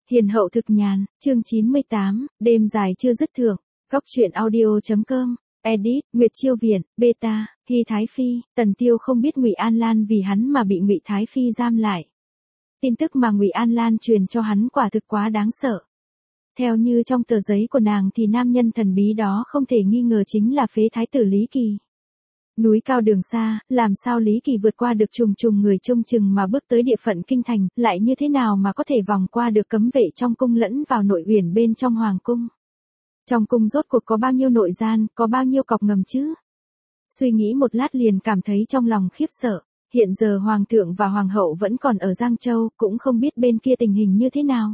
Hiền hậu thực nhàn, chương 98, đêm dài chưa dứt thưởng. Góc truyện audio.com. Edit, Nguyệt Chiêu Viện, Beta, Hy Thái Phi. Tần Tiêu không biết Ngụy An Lan vì hắn mà bị Ngụy Thái Phi giam lại. Tin tức mà Ngụy An Lan truyền cho hắn quả thực quá đáng sợ. Theo như trong tờ giấy của nàng thì nam nhân thần bí đó không thể nghi ngờ chính là phế thái tử Lý Kỳ. Núi cao đường xa, làm sao Lý Kỳ vượt qua được trùng trùng người trông chừng mà bước tới địa phận kinh thành, lại như thế nào mà có thể vòng qua được cấm vệ trong cung lẫn vào nội uyển bên trong hoàng cung. Trong cung rốt cuộc có bao nhiêu nội gian, có bao nhiêu cọc ngầm chứ? Suy nghĩ một lát liền cảm thấy trong lòng khiếp sợ, hiện giờ hoàng thượng và hoàng hậu vẫn còn ở Giang Châu, cũng không biết bên kia tình hình như thế nào.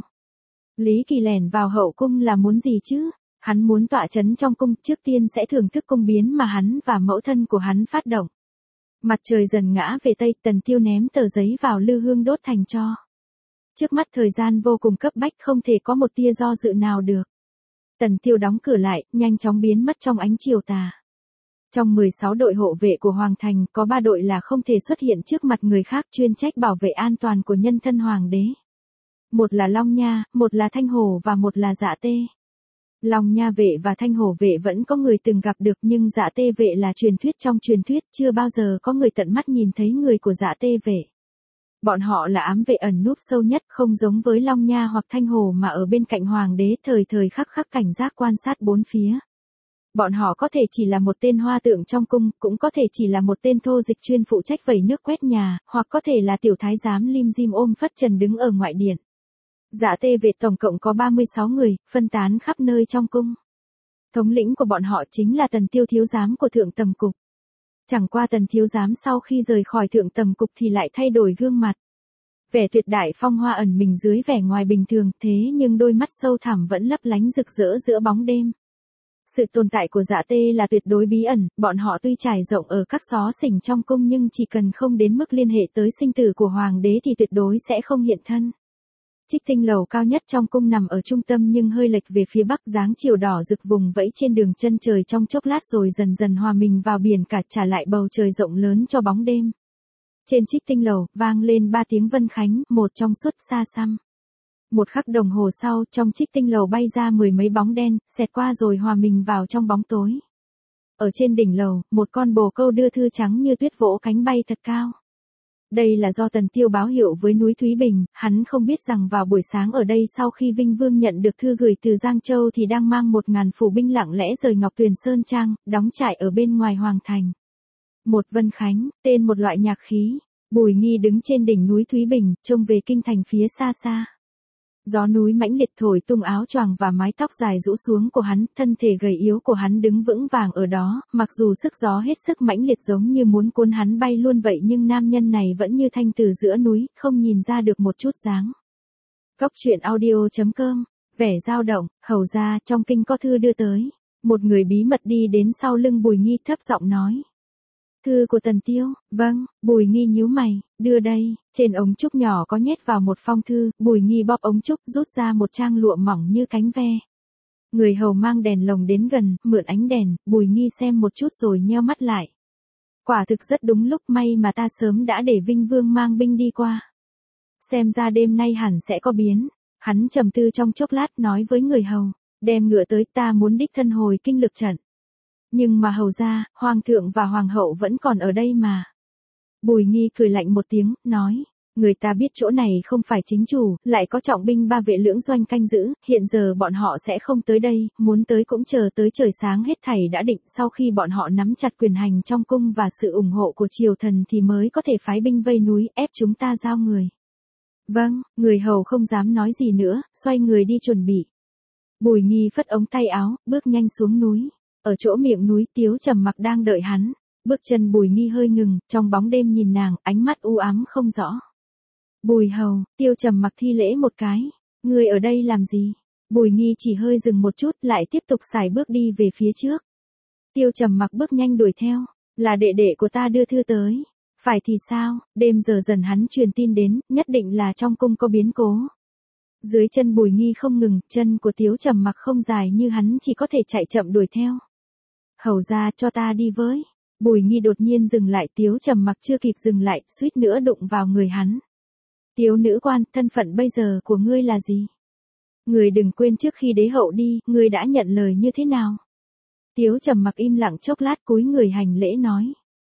Lý Kỳ lẻn vào hậu cung là muốn gì chứ? Hắn muốn tọa chấn trong cung, trước tiên sẽ thưởng thức cung biến mà hắn và mẫu thân của hắn phát động. Mặt trời dần ngã về tây, Tần Tiêu ném tờ giấy vào lư hương đốt thành tro. Trước mắt thời gian vô cùng cấp bách, không thể có một tia do dự nào được. Tần Tiêu đóng cửa lại, nhanh chóng biến mất trong ánh chiều tà. Trong 16 đội hộ vệ của Hoàng Thành, có 3 đội là không thể xuất hiện trước mặt người khác, chuyên trách bảo vệ an toàn của nhân thân hoàng đế. Một là Long Nha, một là Thanh Hổ và một là Dạ Tê. Long Nha vệ và Thanh Hổ vệ vẫn có người từng gặp được, nhưng Dạ Tê vệ là truyền thuyết trong truyền thuyết, chưa bao giờ có người tận mắt nhìn thấy người của Dạ Tê vệ. Bọn họ là ám vệ ẩn núp sâu nhất, không giống với Long Nha hoặc Thanh Hổ mà ở bên cạnh hoàng đế thời thời khắc khắc cảnh giác quan sát bốn phía. Bọn họ có thể chỉ là một tên hoa tượng trong cung, cũng có thể chỉ là một tên thô dịch chuyên phụ trách vẩy nước quét nhà, hoặc có thể là tiểu thái giám lim dim ôm phất trần đứng ở ngoại điện. Dạ Tê vệ tổng cộng có 36 người, phân tán khắp nơi trong cung. Thống lĩnh của bọn họ chính là Tần Tiêu thiếu giám của Thượng Tầm Cục. Chẳng qua Tần thiếu giám sau khi rời khỏi Thượng Tầm Cục thì lại thay đổi gương mặt. Vẻ tuyệt đại phong hoa ẩn mình dưới vẻ ngoài bình thường, thế nhưng đôi mắt sâu thẳm vẫn lấp lánh rực rỡ giữa bóng đêm. Sự tồn tại của Dạ Tê là tuyệt đối bí ẩn, bọn họ tuy trải rộng ở các xó xỉnh trong cung nhưng chỉ cần không đến mức liên hệ tới sinh tử của hoàng đế thì tuyệt đối sẽ không hiện thân. Trích Tinh lầu cao nhất trong cung nằm ở trung tâm nhưng hơi lệch về phía bắc, dáng chiều đỏ rực vùng vẫy trên đường chân trời trong chốc lát rồi dần dần hòa mình vào biển cả, trả lại bầu trời rộng lớn cho bóng đêm. Trên Trích Tinh lầu vang lên 3 tiếng vân khánh, một trong suốt xa xăm. Một khắc đồng hồ sau, trong Trích Tinh lầu bay ra 10 mấy bóng đen, xẹt qua rồi hòa mình vào trong bóng tối. Ở trên đỉnh lầu, một con bồ câu đưa thư trắng như tuyết vỗ cánh bay thật cao. Đây là do Tần Tiêu báo hiệu với núi Thúy Bình, hắn không biết rằng vào buổi sáng ở đây sau khi Vinh Vương nhận được thư gửi từ Giang Châu thì đang mang 1000 phủ binh lặng lẽ rời Ngọc Tuyền Sơn Trang, đóng trại ở bên ngoài Hoàng Thành. Một vân khánh, tên một loại nhạc khí. Bùi Nghi đứng trên đỉnh núi Thúy Bình, trông về kinh thành phía xa xa. Gió núi mãnh liệt thổi tung áo choàng và mái tóc dài rũ xuống của hắn, thân thể gầy yếu của hắn đứng vững vàng ở đó, mặc dù sức gió hết sức mãnh liệt giống như muốn cuốn hắn bay luôn vậy nhưng nam nhân này vẫn như thanh từ giữa núi, không nhìn ra được một chút dáng. Góc truyện audio.com, vẻ dao động, hầu ra trong kinh có thư đưa tới. Một người bí mật đi đến sau lưng Bùi Nghi thấp giọng nói. Thư của Tần Tiêu, vâng, Bùi Nghi nhíu mày, đưa đây, trên ống trúc nhỏ có nhét vào một phong thư, Bùi Nghi bóp ống trúc rút ra một trang lụa mỏng như cánh ve. Người hầu mang đèn lồng đến gần, mượn ánh đèn, Bùi Nghi xem một chút rồi nheo mắt lại. Quả thực rất đúng lúc, may mà ta sớm đã để Vinh Vương mang binh đi qua. Xem ra đêm nay hẳn sẽ có biến. Hắn trầm tư trong chốc lát nói với người hầu, đem ngựa tới, ta muốn đích thân hồi kinh lực trận. Nhưng mà hầu ra, hoàng thượng và hoàng hậu vẫn còn ở đây mà. Bùi Nghi cười lạnh một tiếng, nói, người ta biết chỗ này không phải chính chủ, lại có trọng binh 3 vệ lưỡng doanh canh giữ, hiện giờ bọn họ sẽ không tới đây, muốn tới cũng chờ tới trời sáng hết thảy đã định, sau khi bọn họ nắm chặt quyền hành trong cung và sự ủng hộ của triều thần thì mới có thể phái binh vây núi, ép chúng ta giao người. Vâng, người hầu không dám nói gì nữa, xoay người đi chuẩn bị. Bùi Nghi phất ống tay áo, bước nhanh xuống núi. Ở chỗ miệng núi Tiếu Trầm Mặc đang đợi hắn, bước chân Bùi Nghi hơi ngừng, trong bóng đêm nhìn nàng, ánh mắt u ám không rõ. Bùi hầu, Tiêu Trầm Mặc thi lễ một cái, người ở đây làm gì? Bùi Nghi chỉ hơi dừng một chút, lại tiếp tục sải bước đi về phía trước. Tiêu Trầm Mặc bước nhanh đuổi theo, là đệ đệ của ta đưa thư tới. Phải thì sao, đêm giờ dần hắn truyền tin đến, nhất định là trong cung có biến cố. Dưới chân Bùi Nghi không ngừng, chân của Tiếu Trầm Mặc không dài như hắn chỉ có thể chạy chậm đuổi theo. Hầu ra cho ta đi với. Bùi Nghi đột nhiên dừng lại, Tiếu Trầm Mặc chưa kịp dừng lại, suýt nữa đụng vào người hắn. Tiếu nữ quan, thân phận bây giờ của ngươi là gì? Người đừng quên trước khi đế hậu đi, người đã nhận lời như thế nào? Tiếu Trầm Mặc im lặng chốc lát cúi người hành lễ nói.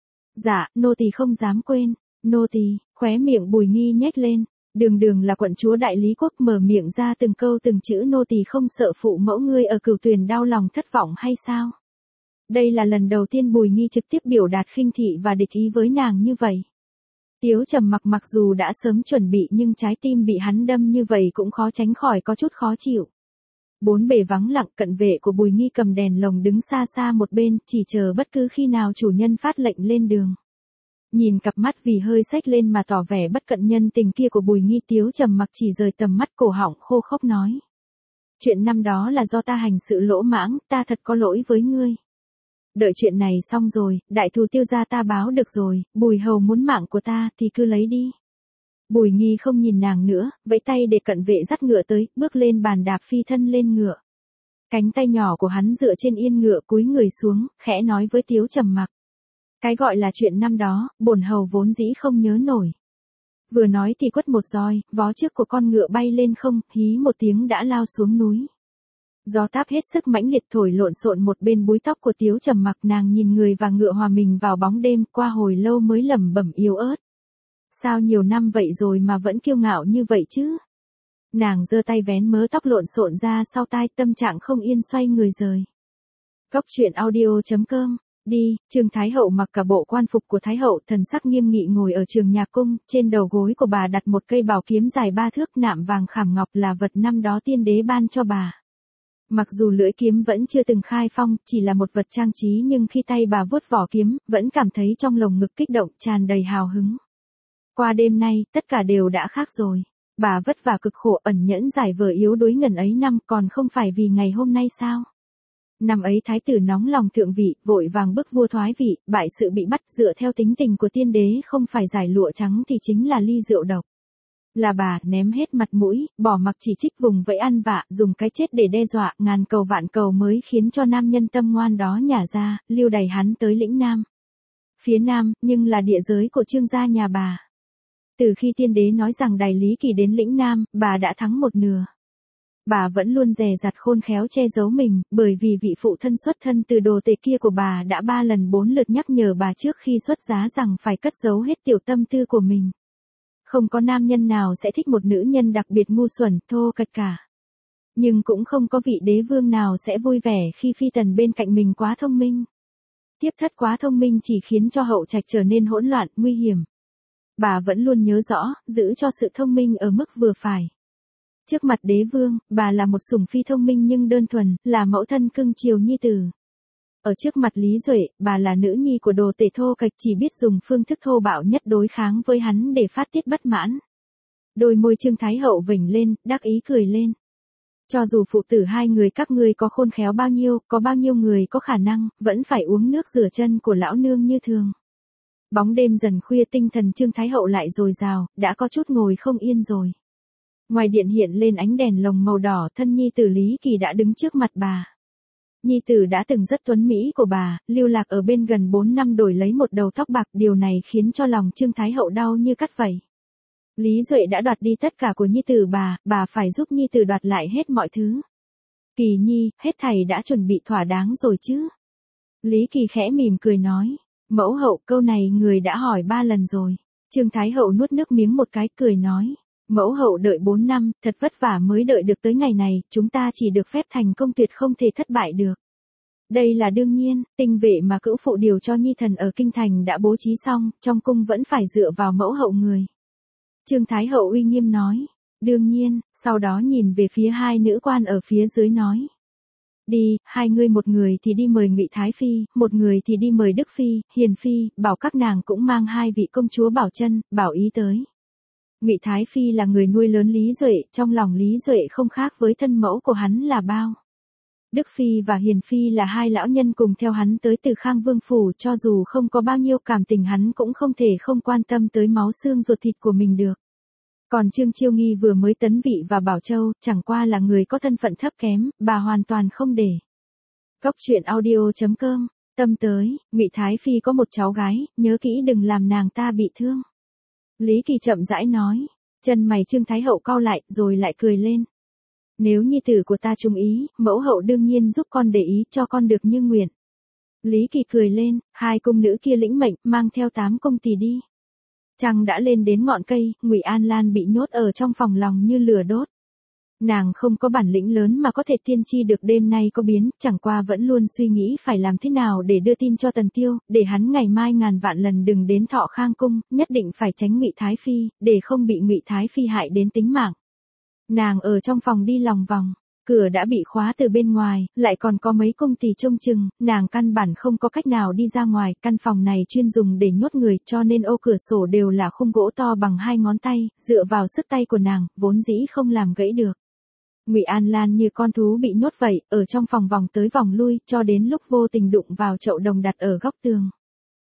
Dạ, nô tỳ không dám quên. Nô tỳ, khóe miệng Bùi Nghi nhếch lên. Đường Đường là quận chúa đại lý quốc, mở miệng ra từng câu từng chữ, nô tỳ không sợ phụ mẫu ngươi ở Cửu Tuyền đau lòng thất vọng hay sao? Đây là lần đầu tiên Bùi Nghi trực tiếp biểu đạt khinh thị và địch ý với nàng như vậy. Tiếu Trầm Mặc mặc dù đã sớm chuẩn bị nhưng trái tim bị hắn đâm như vậy cũng khó tránh khỏi có chút khó chịu. Bốn bề vắng lặng, cận vệ của Bùi Nghi cầm đèn lồng đứng xa xa một bên, chỉ chờ bất cứ khi nào chủ nhân phát lệnh lên đường. Nhìn cặp mắt vì hơi xếch lên mà tỏ vẻ bất cận nhân tình kia của Bùi Nghi, Tiếu Trầm Mặc chỉ rời tầm mắt, cổ họng khô khốc nói. Chuyện năm đó là do ta hành sự lỗ mãng, ta thật có lỗi với ngươi. Đợi chuyện này xong rồi, đại thù Tiêu gia ta báo được rồi, Bùi hầu muốn mạng của ta thì cứ lấy đi. Bùi Nghi không nhìn nàng nữa, vẫy tay để cận vệ dắt ngựa tới, bước lên bàn đạp phi thân lên ngựa. Cánh tay nhỏ của hắn dựa trên yên ngựa, cúi người xuống, khẽ nói với Tiếu Trầm Mặc. Cái gọi là chuyện năm đó, bổn hầu vốn dĩ không nhớ nổi. Vừa nói thì quất một roi, vó trước của con ngựa bay lên không, hí một tiếng đã lao xuống núi. Gió táp hết sức mãnh liệt thổi lộn xộn một bên búi tóc của Tiếu Trầm Mặc, nàng nhìn người và ngựa hòa mình vào bóng đêm, qua hồi lâu mới lẩm bẩm yếu ớt. Sao nhiều năm vậy rồi mà vẫn kiêu ngạo như vậy chứ? Nàng giơ tay vén mớ tóc lộn xộn ra sau tai, tâm trạng không yên xoay người rời. Góc truyện audio.com. Đi, Trương Thái Hậu mặc cả bộ quan phục của Thái Hậu, thần sắc nghiêm nghị ngồi ở trường nhạc cung, trên đầu gối của bà đặt một cây bảo kiếm dài 3 thước, nạm vàng khảm ngọc, là vật năm đó tiên đế ban cho bà. Mặc dù lưỡi kiếm vẫn chưa từng khai phong, chỉ là một vật trang trí, nhưng khi tay bà vuốt vỏ kiếm, vẫn cảm thấy trong lồng ngực kích động, tràn đầy hào hứng. Qua đêm nay, tất cả đều đã khác rồi. Bà vất vả cực khổ, ẩn nhẫn giải vờ yếu đuối ngần ấy năm, còn không phải vì ngày hôm nay sao? Năm ấy thái tử nóng lòng thượng vị, vội vàng bức vua thoái vị, bại sự bị bắt, dựa theo tính tình của tiên đế không phải giải lụa trắng thì chính là ly rượu độc. Là bà ném hết mặt mũi, bỏ mặc chỉ trích, vùng vẫy ăn vạ, dùng cái chết để đe dọa, ngàn cầu vạn cầu mới khiến cho nam nhân tâm ngoan đó nhả ra, lưu đày hắn tới lĩnh Nam. Phía Nam, nhưng là địa giới của Trương gia nhà bà. Từ khi tiên đế nói rằng đày Lý Kỳ đến lĩnh Nam, bà đã thắng một nửa. Bà vẫn luôn dè dặt khôn khéo che giấu mình, bởi vì vị phụ thân xuất thân từ đồ tể kia của bà đã 3 lần 4 lượt nhắc nhở bà trước khi xuất giá rằng phải cất giấu hết tiểu tâm tư của mình. Không có nam nhân nào sẽ thích một nữ nhân đặc biệt ngu xuẩn, thô kệch cả. Nhưng cũng không có vị đế vương nào sẽ vui vẻ khi phi tần bên cạnh mình quá thông minh. Tiếp thất quá thông minh chỉ khiến cho hậu trạch trở nên hỗn loạn, nguy hiểm. Bà vẫn luôn nhớ rõ, giữ cho sự thông minh ở mức vừa phải. Trước mặt đế vương, bà là một sủng phi thông minh nhưng đơn thuần, là mẫu thân cưng chiều nhi tử. Ở trước mặt Lý Duệ, bà là nữ nhi của đồ tể thô kệch, chỉ biết dùng phương thức thô bạo nhất đối kháng với hắn để phát tiết bất mãn. Đôi môi Trương Thái Hậu vểnh lên, đắc ý cười lên. Cho dù phụ tử hai người các ngươi có khôn khéo bao nhiêu, có bao nhiêu người có khả năng, vẫn phải uống nước rửa chân của lão nương như thường. Bóng đêm dần khuya, tinh thần Trương Thái Hậu lại dồi dào, đã có chút ngồi không yên rồi. Ngoài điện hiện lên ánh đèn lồng màu đỏ, thân nhi tử Lý Kỳ đã đứng trước mặt bà. Nhi tử đã từng rất tuấn mỹ của bà, lưu lạc ở bên gần 4 năm đổi lấy một đầu tóc bạc, điều này khiến cho lòng Trương Thái Hậu đau như cắt vậy. Lý Duệ đã đoạt đi tất cả của nhi tử bà phải giúp nhi tử đoạt lại hết mọi thứ. Kỳ nhi, hết thầy đã chuẩn bị thỏa đáng rồi chứ? Lý Kỳ khẽ mỉm cười nói. Mẫu hậu, câu này người đã hỏi 3 lần rồi. Trương Thái Hậu nuốt nước miếng một cái, cười nói. Mẫu hậu đợi 4 năm, thật vất vả mới đợi được tới ngày này, chúng ta chỉ được phép thành công, tuyệt không thể thất bại được. Đây là đương nhiên, tinh vệ mà cữu phụ điều cho nhi thần ở kinh thành đã bố trí xong, trong cung vẫn phải dựa vào mẫu hậu người. Trương Thái Hậu uy nghiêm nói. Đương nhiên, sau đó nhìn về phía hai nữ quan ở phía dưới nói. Đi, hai người, một người thì đi mời Ngụy Thái Phi, một người thì đi mời Đức Phi, Hiền Phi, bảo các nàng cũng mang 2 vị công chúa Bảo Chân, Bảo Ý tới. Ngụy Thái Phi là người nuôi lớn Lý Duệ, trong lòng Lý Duệ không khác với thân mẫu của hắn là bao. Đức Phi và Hiền Phi là 2 lão nhân cùng theo hắn tới từ Khang Vương Phủ, cho dù không có bao nhiêu cảm tình hắn cũng không thể không quan tâm tới máu xương ruột thịt của mình được. Còn Trương Chiêu Nghi vừa mới tấn vị và Bảo Châu, chẳng qua là người có thân phận thấp kém, bà hoàn toàn không để. Góc truyện audio.com, tâm tới, Ngụy Thái Phi có một cháu gái, nhớ kỹ đừng làm nàng ta bị thương. Lý Kỳ chậm rãi nói, chân mày Trương Thái Hậu cau lại, rồi lại cười lên. Nếu nhi tử của ta trung ý, mẫu hậu đương nhiên giúp con để ý cho con được như nguyện. Lý Kỳ cười lên, hai cung nữ kia lĩnh mệnh, mang theo 8 công tỳ đi. Trăng đã lên đến ngọn cây, Ngụy An Lan bị nhốt ở trong phòng lòng như lửa đốt. Nàng không có bản lĩnh lớn mà có thể tiên tri được đêm nay có biến, chẳng qua vẫn luôn suy nghĩ phải làm thế nào để đưa tin cho Tần Tiêu, để hắn ngày mai ngàn vạn lần đừng đến Thọ Khang cung, nhất định phải tránh Ngụy Thái phi, để không bị Ngụy Thái phi hại đến tính mạng. Nàng ở trong phòng đi lòng vòng, cửa đã bị khóa từ bên ngoài, lại còn có mấy công tỳ trông chừng, nàng căn bản không có cách nào đi ra ngoài, căn phòng này chuyên dùng để nhốt người, cho nên ô cửa sổ đều là khung gỗ to bằng 2 ngón tay, dựa vào sức tay của nàng, vốn dĩ không làm gãy được. Ngụy An Lan như con thú bị nhốt vậy, ở trong phòng vòng tới vòng lui, cho đến lúc vô tình đụng vào chậu đồng đặt ở góc tường.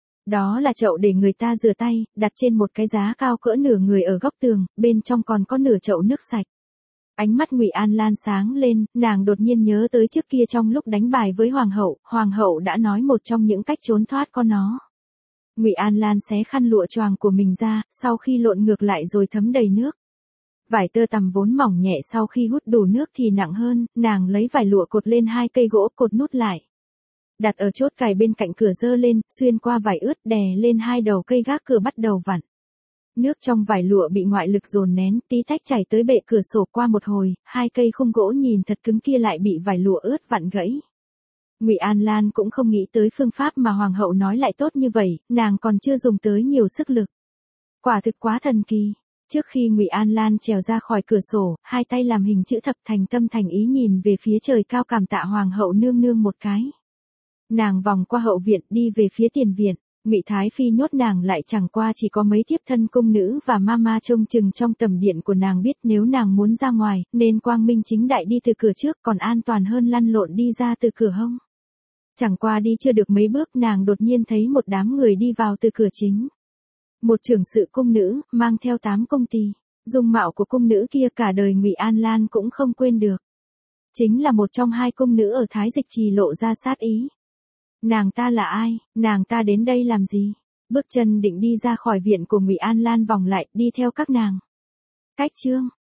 Đó là chậu để người ta rửa tay, đặt trên một cái giá cao cỡ nửa người ở góc tường, bên trong còn có nửa chậu nước sạch. Ánh mắt Ngụy An Lan sáng lên, nàng đột nhiên nhớ tới trước kia trong lúc đánh bài với hoàng hậu đã nói một trong những cách trốn thoát con nó. Ngụy An Lan xé khăn lụa choàng của mình ra, sau khi lộn ngược lại rồi thấm đầy nước. Vải tơ tằm vốn mỏng nhẹ sau khi hút đủ nước thì nặng hơn, nàng lấy vải lụa cột lên 2 cây gỗ cột nút lại. Đặt ở chốt cài bên cạnh cửa giơ lên, xuyên qua vải ướt đè lên 2 đầu cây gác cửa bắt đầu vặn. Nước trong vải lụa bị ngoại lực dồn nén, tí tách chảy tới bệ cửa sổ, qua một hồi, 2 cây khung gỗ nhìn thật cứng kia lại bị vải lụa ướt vặn gãy. Ngụy An Lan cũng không nghĩ tới phương pháp mà hoàng hậu nói lại tốt như vậy, nàng còn chưa dùng tới nhiều sức lực. Quả thực quá thần kỳ. Trước khi Ngụy An Lan trèo ra khỏi cửa sổ, 2 tay làm hình chữ thập thành tâm thành ý nhìn về phía trời cao cảm tạ hoàng hậu nương nương một cái. Nàng vòng qua hậu viện đi về phía tiền viện. Ngụy Thái phi nhốt nàng lại, chẳng qua chỉ có mấy thiếp thân cung nữ và mama trông chừng trong tầm điện của nàng, biết nếu nàng muốn ra ngoài, nên quang minh chính đại đi từ cửa trước, còn an toàn hơn lăn lộn đi ra từ cửa hông. Chẳng qua đi chưa được mấy bước, nàng đột nhiên thấy một đám người đi vào từ cửa chính. Một trưởng sự cung nữ, mang theo 8 công tỳ. Dung mạo của cung nữ kia cả đời Ngụy An Lan cũng không quên được. Chính là một trong 2 cung nữ ở Thái Dịch Trì lộ ra sát ý. Nàng ta là ai, nàng ta đến đây làm gì? Bước chân định đi ra khỏi viện của Ngụy An Lan vòng lại, đi theo các nàng. Cách chương